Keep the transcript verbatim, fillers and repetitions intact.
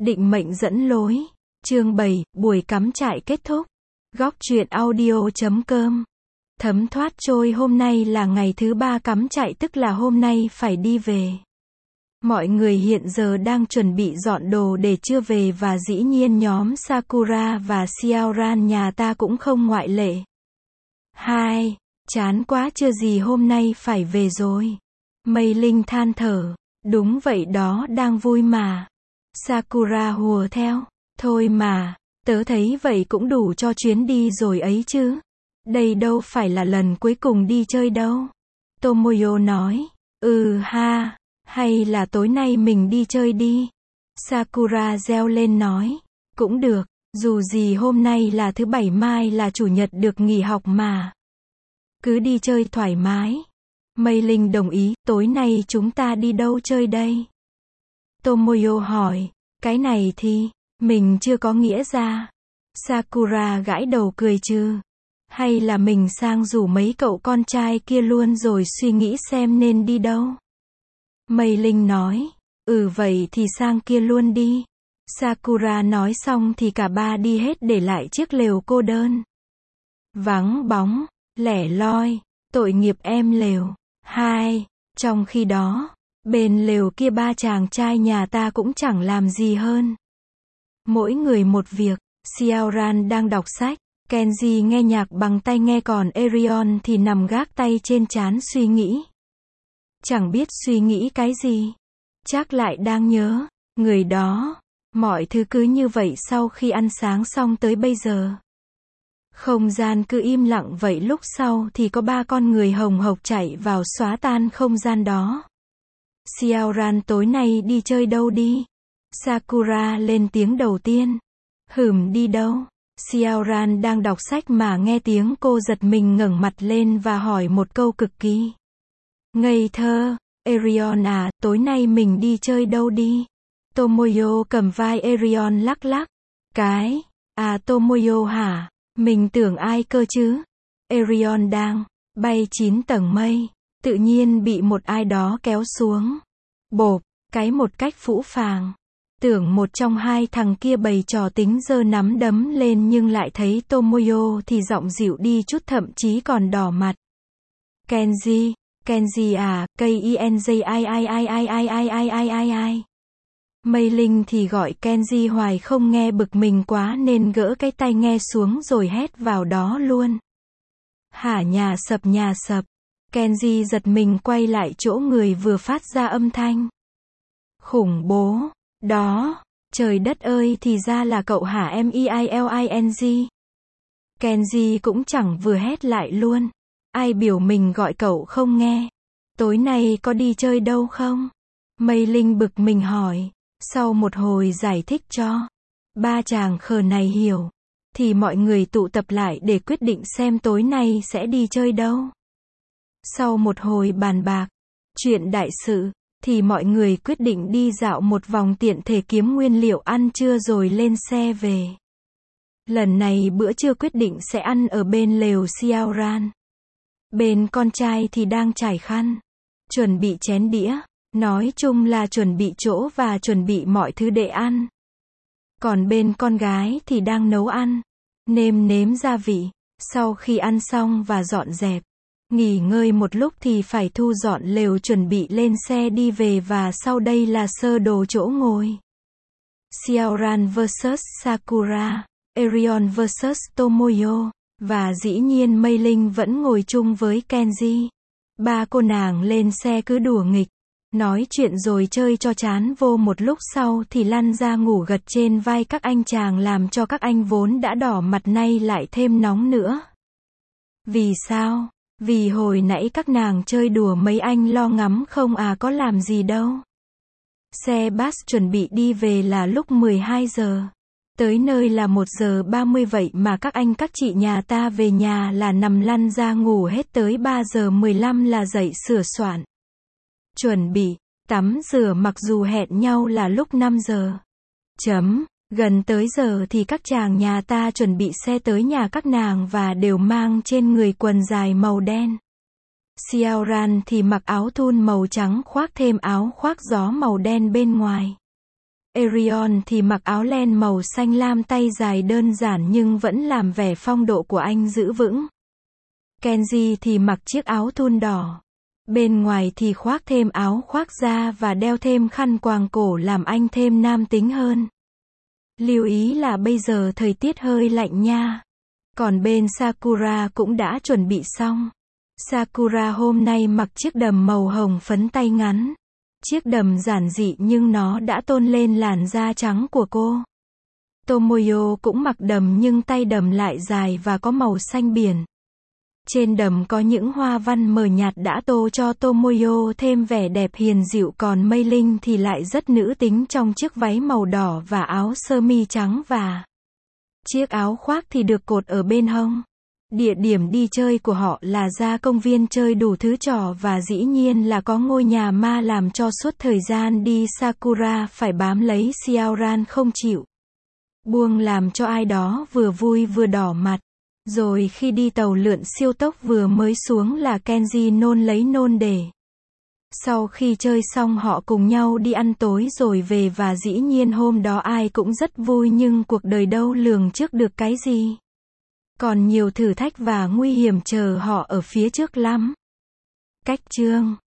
Định mệnh dẫn lối. Chương bảy, buổi cắm trại kết thúc. Góc truyện audio chấm com. Thấm thoát trôi hôm nay là ngày thứ ba cắm trại, tức là hôm nay phải đi về. Mọi người hiện giờ đang chuẩn bị dọn đồ để chưa về, và dĩ nhiên nhóm Sakura và Xiaoran nhà ta cũng không ngoại lệ. Hai, chán quá chưa gì hôm nay phải về rồi. Mây Linh than thở. Đúng vậy đó, đang vui mà. Sakura hùa theo. Thôi mà, tớ thấy vậy cũng đủ cho chuyến đi rồi ấy chứ. Đây đâu phải là lần cuối cùng đi chơi đâu. Tomoyo nói. Ừ ha, hay là tối nay mình đi chơi đi. Sakura reo lên nói. Cũng được, dù gì hôm nay là thứ bảy, mai là chủ nhật, được nghỉ học mà. Cứ đi chơi thoải mái. Mây Linh đồng ý. Tối nay chúng ta đi đâu chơi đây? Tomoyo hỏi. Cái này thì mình chưa có nghĩa ra. Sakura gãi đầu cười trừ. Hay là mình sang rủ mấy cậu con trai kia luôn rồi suy nghĩ xem nên đi đâu? Mây Linh nói. Ừ vậy thì sang kia luôn đi. Sakura nói xong thì cả ba đi hết, để lại chiếc lều cô đơn. Vắng bóng, lẻ loi, tội nghiệp em lều. Hai, trong khi đó, bên lều kia ba chàng trai nhà ta cũng chẳng làm gì hơn. Mỗi người một việc. Xiaoran đang đọc sách, Kenji nghe nhạc bằng tai nghe, còn Erion thì nằm gác tay trên trán suy nghĩ. Chẳng biết suy nghĩ cái gì. Chắc lại đang nhớ người đó. Mọi thứ cứ như vậy sau khi ăn sáng xong tới bây giờ. Không gian cứ im lặng vậy, lúc sau thì có ba con người hồng hộc chạy vào xóa tan không gian đó. Xiaoran tối nay đi chơi đâu đi? Sakura lên tiếng đầu tiên. Hửm, đi đâu? Xiaoran đang đọc sách mà nghe tiếng cô giật mình ngẩng mặt lên và hỏi một câu cực kỳ ngây thơ. Erion à, tối nay mình đi chơi đâu đi? Tomoyo cầm vai Erion lắc lắc. Cái, à Tomoyo hả? Mình tưởng ai cơ chứ? Erion đang bay chín tầng mây, tự nhiên bị một ai đó kéo xuống. Bộp, cái một cách phũ phàng. Tưởng một trong hai thằng kia bày trò tính giơ nắm đấm lên, nhưng lại thấy Tomoyo thì giọng dịu đi chút, thậm chí còn đỏ mặt. Kenji, Kenji à, K I N J I I I I I I I I I I. Mây Linh thì gọi Kenji hoài không nghe, bực mình quá nên gỡ cái tai nghe xuống rồi hét vào đó luôn. Hả? Nhà sập, nhà sập. Kenji giật mình quay lại chỗ người vừa phát ra âm thanh. Khủng bố. Đó, trời đất ơi, thì ra là cậu hả em i i l i n g. Kenji cũng chẳng vừa hét lại luôn. Ai biểu mình gọi cậu không nghe? Tối nay có đi chơi đâu không? Mây Linh bực mình hỏi. Sau một hồi giải thích cho ba chàng khờ này hiểu, thì mọi người tụ tập lại để quyết định xem tối nay sẽ đi chơi đâu. Sau một hồi bàn bạc, chuyện đại sự, thì mọi người quyết định đi dạo một vòng, tiện thể kiếm nguyên liệu ăn trưa rồi lên xe về. Lần này bữa trưa quyết định sẽ ăn ở bên lều Xiaoran. Bên con trai thì đang trải khăn, chuẩn bị chén đĩa, nói chung là chuẩn bị chỗ và chuẩn bị mọi thứ để ăn. Còn bên con gái thì đang nấu ăn, nêm nếm gia vị. Sau khi ăn xong và dọn dẹp, nghỉ ngơi một lúc thì phải thu dọn lều, chuẩn bị lên xe đi về, và sau đây là sơ đồ chỗ ngồi. Xiaoran versus Sakura, Erion versus Tomoyo, và dĩ nhiên Mây Linh vẫn ngồi chung với Kenji. Ba cô nàng lên xe cứ đùa nghịch, nói chuyện rồi chơi cho chán vô, một lúc sau thì lăn ra ngủ gật trên vai các anh chàng, làm cho các anh vốn đã đỏ mặt nay lại thêm nóng nữa. Vì sao? Vì hồi nãy các nàng chơi đùa mấy anh lo ngắm không à, có làm gì đâu. Xe bus chuẩn bị đi về là lúc mười hai giờ. Tới nơi là một giờ ba mươi, vậy mà các anh các chị nhà ta về nhà là nằm lăn ra ngủ hết, tới ba giờ mười lăm là dậy sửa soạn. Chuẩn bị, tắm rửa, mặc dù hẹn nhau là lúc năm giờ. Chấm, gần tới giờ thì các chàng nhà ta chuẩn bị xe tới nhà các nàng và đều mang trên người quần dài màu đen. Xiaoran thì mặc áo thun màu trắng khoác thêm áo khoác gió màu đen bên ngoài. Arion thì mặc áo len màu xanh lam tay dài đơn giản nhưng vẫn làm vẻ phong độ của anh giữ vững. Kenji thì mặc chiếc áo thun đỏ. Bên ngoài thì khoác thêm áo khoác da và đeo thêm khăn quàng cổ làm anh thêm nam tính hơn. Lưu ý là bây giờ thời tiết hơi lạnh nha. Còn bên Sakura cũng đã chuẩn bị xong. Sakura hôm nay mặc chiếc đầm màu hồng phấn tay ngắn. Chiếc đầm giản dị nhưng nó đã tôn lên làn da trắng của cô. Tomoyo cũng mặc đầm nhưng tay đầm lại dài và có màu xanh biển. Trên đầm có những hoa văn mờ nhạt đã tô cho Tomoyo thêm vẻ đẹp hiền dịu, còn Mei Linh thì lại rất nữ tính trong chiếc váy màu đỏ và áo sơ mi trắng và chiếc áo khoác thì được cột ở bên hông. Địa điểm đi chơi của họ là ra công viên chơi đủ thứ trò và dĩ nhiên là có ngôi nhà ma làm cho suốt thời gian đi Sakura phải bám lấy Xiaoran không chịu buông, làm cho ai đó vừa vui vừa đỏ mặt. Rồi khi đi tàu lượn siêu tốc vừa mới xuống là Kenji nôn lấy nôn để. Sau khi chơi xong họ cùng nhau đi ăn tối rồi về và dĩ nhiên hôm đó ai cũng rất vui nhưng cuộc đời đâu lường trước được cái gì. Còn nhiều thử thách và nguy hiểm chờ họ ở phía trước lắm. Cách chương